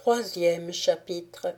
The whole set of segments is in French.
Troisième chapitre.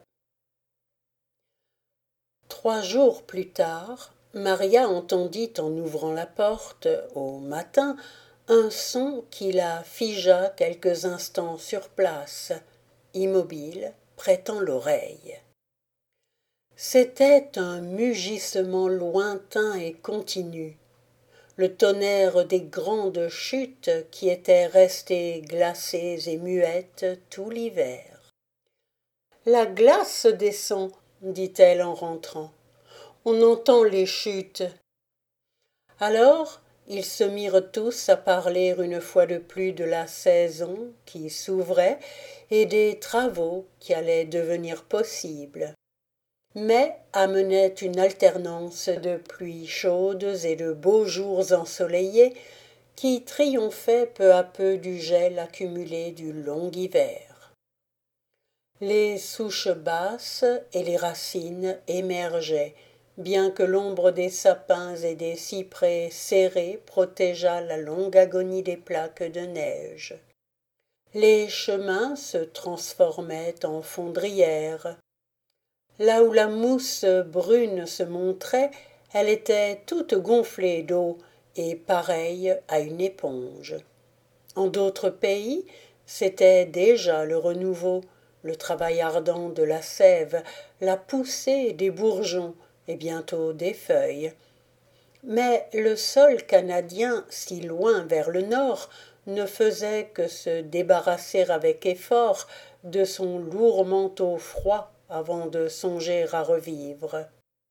3 jours plus tard, Maria entendit en ouvrant la porte, au matin, un son qui la figea quelques instants sur place, immobile, prêtant l'oreille. C'était un mugissement lointain et continu, le tonnerre des grandes chutes qui étaient restées glacées et muettes tout l'hiver. « La glace descend, dit-elle en rentrant. On entend les chutes. » Alors, ils se mirent tous à parler une fois de plus de la saison qui s'ouvrait et des travaux qui allaient devenir possibles. Mai amenait une alternance de pluies chaudes et de beaux jours ensoleillés qui triomphaient peu à peu du gel accumulé du long hiver. Les souches basses et les racines émergeaient, bien que l'ombre des sapins et des cyprès serrés protégeât la longue agonie des plaques de neige. Les chemins se transformaient en fondrières. Là où la mousse brune se montrait, elle était toute gonflée d'eau et pareille à une éponge. En d'autres pays, c'était déjà le renouveau, le travail ardent de la sève, la poussée des bourgeons et bientôt des feuilles. Mais le sol canadien, si loin vers le nord, ne faisait que se débarrasser avec effort de son lourd manteau froid avant de songer à revivre.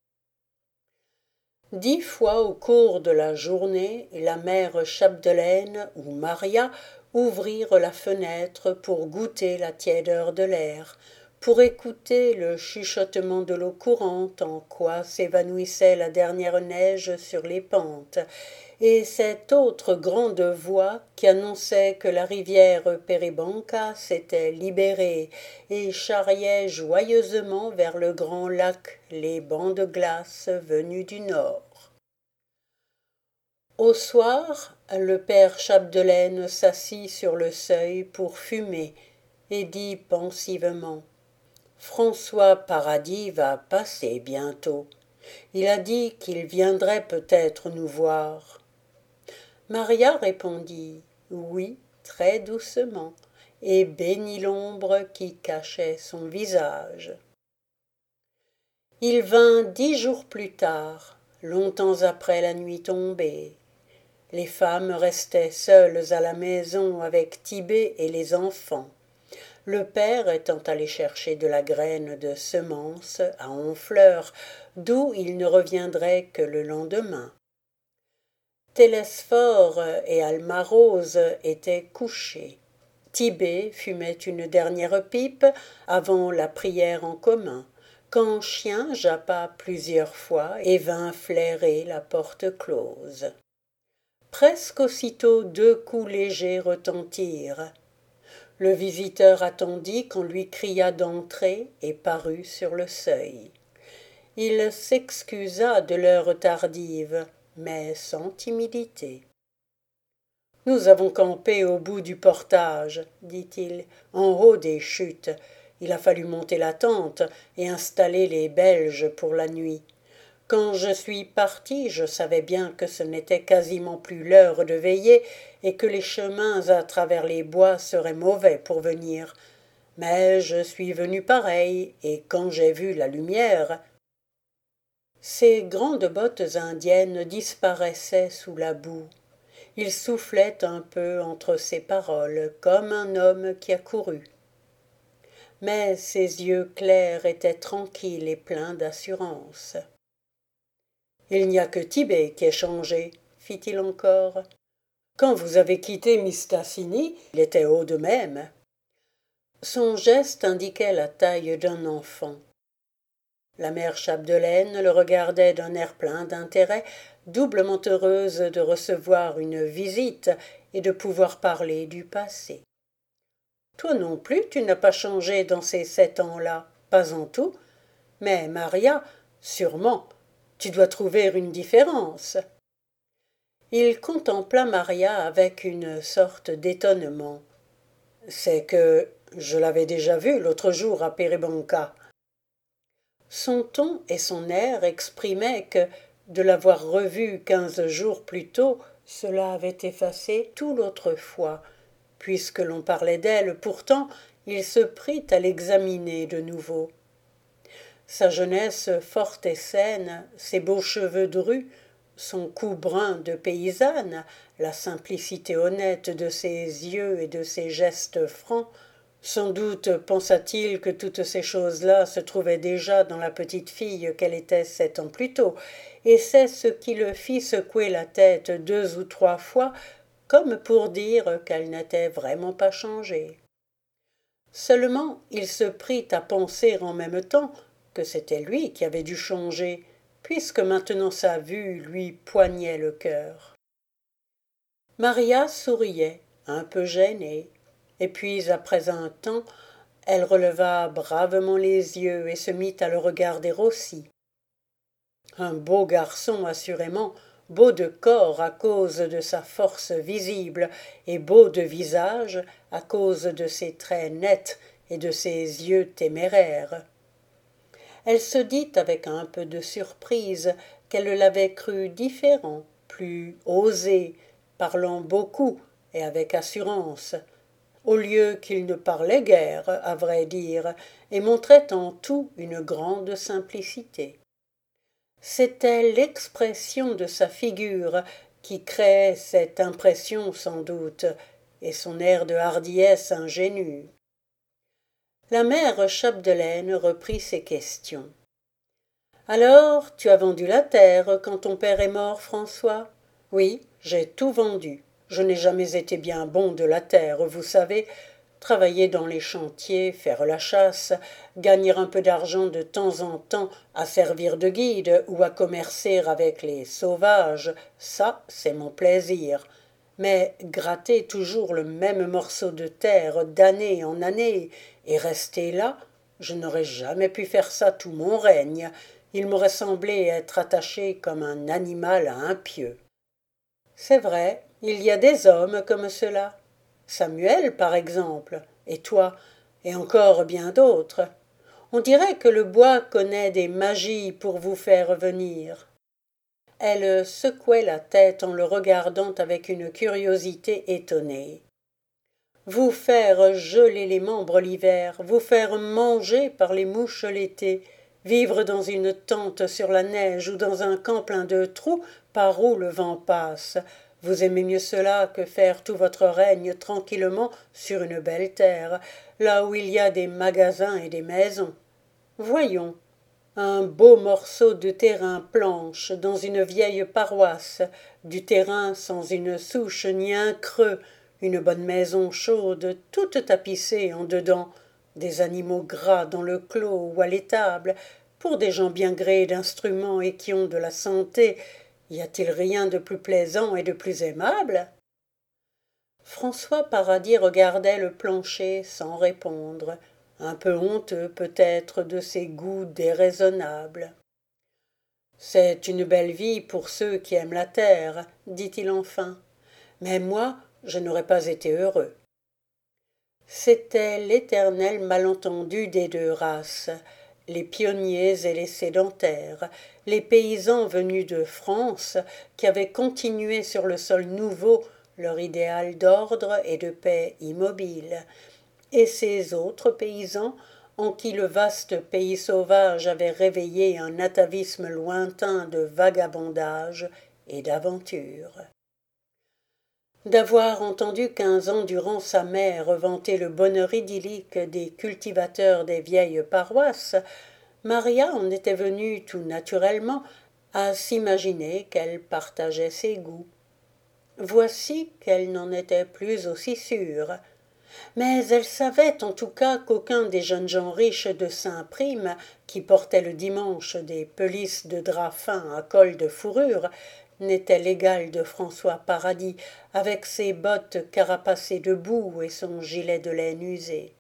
10 fois au cours de la journée, la mère Chapdelaine ou Maria ouvrirent la fenêtre pour goûter la tiédeur de l'air, pour écouter le chuchotement de l'eau courante en quoi s'évanouissait la dernière neige sur les pentes, et cette autre grande voix qui annonçait que la rivière Pérébonka s'était libérée et charriait joyeusement vers le grand lac les bancs de glace venus du nord. Au soir, le père Chapdelaine s'assit sur le seuil pour fumer et dit pensivement « François Paradis va passer bientôt. Il a dit qu'il viendrait peut-être nous voir. » Maria répondit « Oui » très doucement et bénit l'ombre qui cachait son visage. Il vint 10 jours plus tard, longtemps après la nuit tombée. Les femmes restaient seules à la maison avec Tit'Bé et les enfants, le père étant allé chercher de la graine de semence à Honfleur, d'où il ne reviendrait que le lendemain. Télesphore et Alma-Rose étaient couchés. Tit'Bé fumait une dernière pipe avant la prière en commun, quand Chien jappa plusieurs fois et vint flairer la porte close. Presque aussitôt 2 coups légers retentirent. Le visiteur attendit qu'on lui criât d'entrer et parut sur le seuil. Il s'excusa de l'heure tardive, mais sans timidité. « Nous avons campé au bout du portage, dit-il, en haut des chutes. Il a fallu monter la tente et installer les Belges pour la nuit. Quand je suis parti, je savais bien que ce n'était quasiment plus l'heure de veiller et que les chemins à travers les bois seraient mauvais pour venir. Mais je suis venu pareil, et quand j'ai vu la lumière... » Ses grandes bottes indiennes disparaissaient sous la boue. Il soufflait un peu entre ses paroles, comme un homme qui a couru. Mais ses yeux clairs étaient tranquilles et pleins d'assurance. « Il n'y a que Tit'Bé qui ait changé, fit-il encore. Quand vous avez quitté Mistassini, il était haut de même. » Son geste indiquait la taille d'un enfant. La mère Chapdelaine le regardait d'un air plein d'intérêt, doublement heureuse de recevoir une visite et de pouvoir parler du passé. « Toi non plus, tu n'as pas changé dans ces 7 ans-là, pas en tout. Mais Maria, sûrement. Tu dois trouver une différence. » Il contempla Maria avec une sorte d'étonnement. « C'est que, Je l'avais déjà vu l'autre jour à Pérébonka. Son ton et son air exprimaient que, de l'avoir revue 15 jours plus tôt, cela avait effacé tout l'autrefois. Puisque l'on parlait d'elle, pourtant, il se prit à l'examiner de nouveau. Sa jeunesse forte et saine, ses beaux cheveux drus, son cou brun de paysanne, la simplicité honnête de ses yeux et de ses gestes francs, sans doute pensa-t-il que toutes ces choses-là se trouvaient déjà dans la petite fille qu'elle était 7 ans plus tôt, et c'est ce qui le fit secouer la tête 2 ou 3 fois, comme pour dire qu'elle n'était vraiment pas changée. Seulement il se prit à penser en même temps que c'était lui qui avait dû changer, puisque maintenant sa vue lui poignait le cœur. Maria souriait, un peu gênée, et puis après un temps, elle releva bravement les yeux et se mit à le regarder aussi. Un beau garçon, assurément, beau de corps à cause de sa force visible, et beau de visage à cause de ses traits nets et de ses yeux téméraires. Elle se dit avec un peu de surprise qu'elle l'avait cru différent, plus osé, parlant beaucoup et avec assurance, au lieu qu'il ne parlait guère, à vrai dire, et montrait en tout une grande simplicité. C'était l'expression de sa figure qui créait cette impression sans doute, et son air de hardiesse ingénue. La mère Chapdelaine reprit ses questions. Alors, tu as vendu la terre quand ton père est mort, François? Oui, j'ai tout vendu. Je n'ai jamais été bien bon de la terre, vous savez. Travailler dans les chantiers, faire la chasse, gagner un peu d'argent de temps en temps à servir de guide ou à commercer avec les sauvages, ça, c'est mon plaisir. Mais gratter toujours le même morceau de terre d'année en année et rester là, je n'aurais jamais pu faire ça tout mon règne. Il m'aurait semblé être attaché comme un animal à un pieu. C'est vrai, il y a des hommes comme cela. Samuel, par exemple, et toi, et encore bien d'autres. On dirait que le bois connaît des magies pour vous faire venir. Elle secouait la tête en le regardant avec une curiosité étonnée. Vous faire geler les membres l'hiver, vous faire manger par les mouches l'été, vivre dans une tente sur la neige ou dans un camp plein de trous par où le vent passe. Vous aimez mieux cela que faire tout votre règne tranquillement sur une belle terre, là où il y a des magasins et des maisons. Voyons, un beau morceau de terrain planche dans une vieille paroisse, du terrain sans une souche ni un creux, une bonne maison chaude, toute tapissée en dedans, des animaux gras dans le clos ou à l'étable, pour des gens bien gréés d'instruments et qui ont de la santé, y a-t-il rien de plus plaisant et de plus aimable? François Paradis regardait le plancher sans répondre, un peu honteux peut-être de ses goûts déraisonnables. C'est une belle vie pour ceux qui aiment la terre, dit-il enfin, mais moi je n'aurais pas été heureux. C'était l'éternel malentendu des deux races, les pionniers et les sédentaires, les paysans venus de France qui avaient continué sur le sol nouveau leur idéal d'ordre et de paix immobile, et ces autres paysans en qui le vaste pays sauvage avait réveillé un atavisme lointain de vagabondage et d'aventure. D'avoir entendu 15 ans durant sa mère vanter le bonheur idyllique des cultivateurs des vieilles paroisses, Maria en était venue tout naturellement à s'imaginer qu'elle partageait ses goûts. Voici qu'elle n'en était plus aussi sûre. Mais elle savait en tout cas qu'aucun des jeunes gens riches de Saint-Prime, qui portaient le dimanche des pelisses de drap fin à col de fourrure, n'était l'égal de François Paradis, avec ses bottes carapacées de boue et son gilet de laine usé.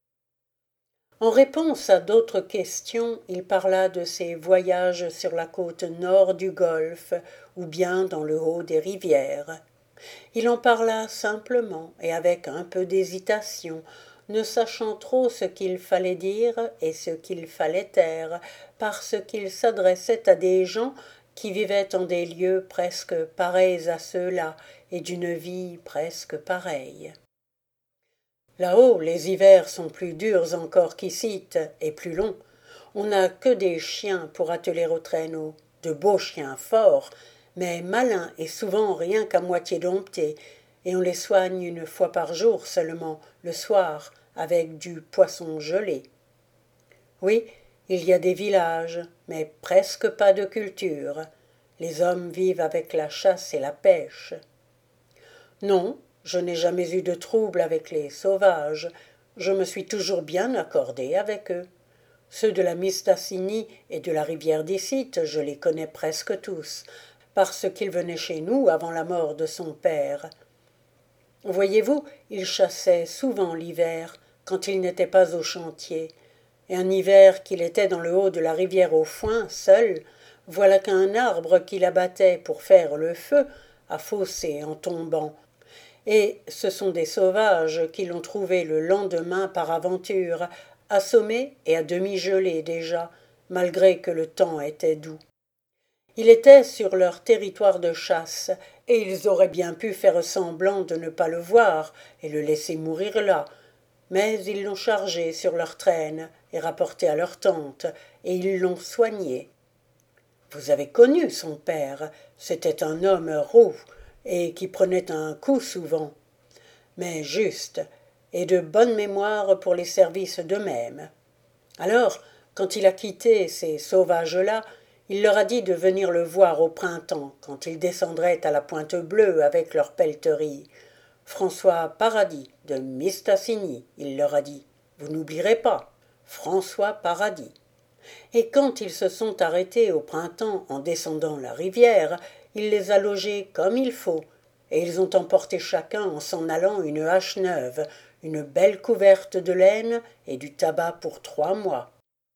En réponse à d'autres questions, il parla de ses voyages sur la côte nord du Golfe, ou bien dans le haut des rivières. Il en parla simplement et avec un peu d'hésitation, ne sachant trop ce qu'il fallait dire et ce qu'il fallait taire, parce qu'il s'adressait à des gens qui vivaient en des lieux presque pareils à ceux-là, et d'une vie presque pareille. Là-haut, les hivers sont plus durs encore qu'ici, et plus longs. On n'a que des chiens pour atteler au traîneau, de beaux chiens forts, mais malins et souvent rien qu'à moitié domptés, et on les soigne une fois par jour seulement, le soir, avec du poisson gelé. Oui, il y a des villages, mais presque pas de culture. Les hommes vivent avec la chasse et la pêche. Non, je n'ai jamais eu de trouble avec les sauvages. Je me suis toujours bien accordé avec eux. Ceux de la Mistassini et de la rivière d'Issite, je les connais presque tous, parce qu'ils venaient chez nous avant la mort de son père. Voyez-vous, il chassait souvent l'hiver, quand il n'était pas au chantier, et un hiver qu'il était dans le haut de la rivière au foin, seul, voilà qu'un arbre qu'il abattait pour faire le feu a faussé en tombant, et ce sont des sauvages qui l'ont trouvé le lendemain par aventure, assommé et à demi gelé déjà, malgré que le temps était doux. Il était sur leur territoire de chasse, et ils auraient bien pu faire semblant de ne pas le voir et le laisser mourir là, mais ils l'ont chargé sur leur traîne et rapporté à leur tente, et ils l'ont soigné. Vous avez connu son père, c'était un homme roux, et qui prenait un coup souvent, mais juste, et de bonne mémoire pour les services d'eux-mêmes. Alors, quand il a quitté ces sauvages-là, il leur a dit de venir le voir au printemps, quand ils descendraient à la Pointe Bleue avec leur pelleterie. François Paradis, de Mistassini, il leur a dit. Vous n'oublierez pas, François Paradis. Et quand ils se sont arrêtés au printemps en descendant la rivière, il les a logés comme il faut, et ils ont emporté chacun en s'en allant une hache neuve, une belle couverte de laine et du tabac pour 3 mois.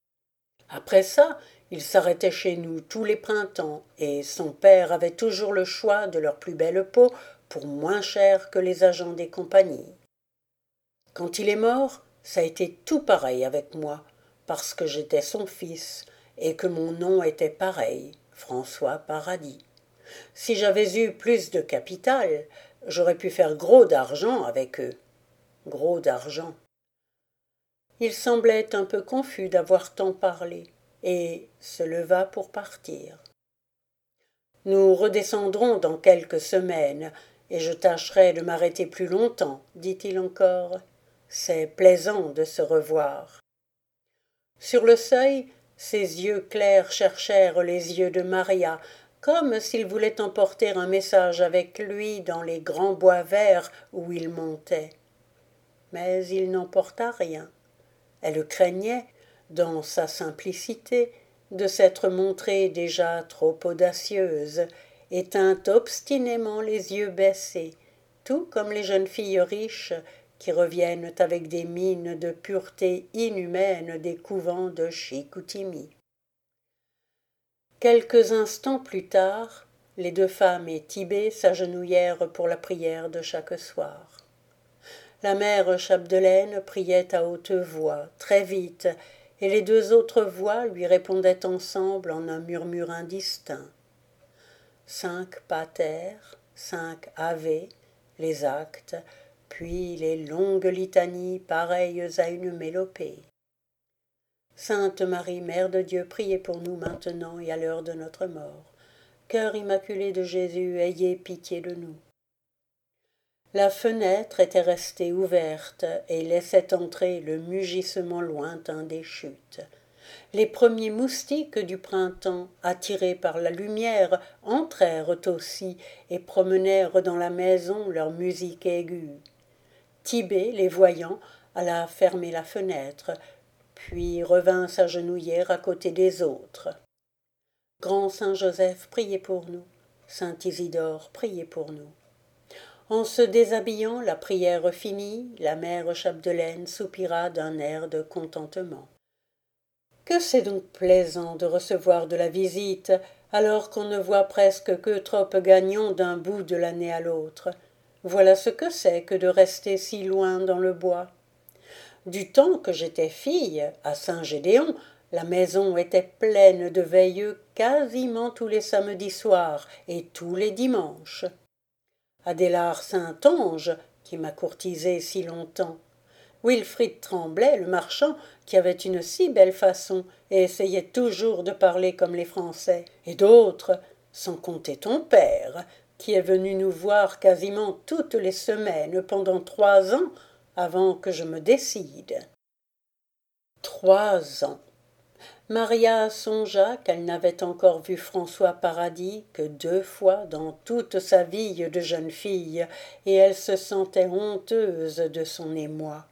Après ça, ils s'arrêtaient chez nous tous les printemps, et son père avait toujours le choix de leur plus belle peau pour moins cher que les agents des compagnies. Quand il est mort, ça a été tout pareil avec moi, parce que j'étais son fils, et que mon nom était pareil, François Paradis. Si j'avais eu plus de capital, j'aurais pu faire gros d'argent avec eux. Gros d'argent. Il semblait un peu confus d'avoir tant parlé, et se leva pour partir. Nous redescendrons dans quelques semaines, et je tâcherai de m'arrêter plus longtemps, dit-il encore. C'est plaisant de se revoir. Sur le seuil, ses yeux clairs cherchèrent les yeux de Maria, comme s'il voulait emporter un message avec lui dans les grands bois verts où il montait. Mais il n'emporta rien. Elle craignait, dans sa simplicité, de s'être montrée déjà trop audacieuse, et tint obstinément les yeux baissés, tout comme les jeunes filles riches qui reviennent avec des mines de pureté inhumaine des couvents de Chicoutimi. Quelques instants plus tard, les 2 femmes et Tit'Bé s'agenouillèrent pour la prière de chaque soir. La mère Chapdelaine priait à haute voix, très vite, et les 2 autres voix lui répondaient ensemble en un murmure indistinct. 5 pater, 5 ave, les actes, puis les longues litanies pareilles à une mélopée. Sainte Marie, Mère de Dieu, priez pour nous maintenant et à l'heure de notre mort. Cœur immaculé de Jésus, ayez pitié de nous. La fenêtre était restée ouverte et laissait entrer le mugissement lointain des chutes. Les premiers moustiques du printemps, attirés par la lumière, entrèrent aussi et promenèrent dans la maison leur musique aiguë. Tit'Bé, les voyant, alla fermer la fenêtre, puis revint s'agenouiller à côté des autres. Grand Saint Joseph, priez pour nous. Saint Isidore, priez pour nous. En se déshabillant, la prière finie, la mère Chapdelaine soupira d'un air de contentement. Que c'est donc plaisant de recevoir de la visite, alors qu'on ne voit presque que trop gagnant d'un bout de l'année à l'autre. Voilà ce que c'est que de rester si loin dans le bois. Du temps que j'étais fille, à Saint-Gédéon, la maison était pleine de veilleux quasiment tous les samedis soirs et tous les dimanches. Adélard Saint-Onge, qui m'a courtisé si longtemps, Wilfrid Tremblay, le marchand, qui avait une si belle façon et essayait toujours de parler comme les Français, et d'autres, sans compter ton père, qui est venu nous voir quasiment toutes les semaines pendant 3 ans avant que je me décide. 3 ans. Maria songea qu'elle n'avait encore vu François Paradis que 2 fois dans toute sa vie de jeune fille, et elle se sentait honteuse de son émoi.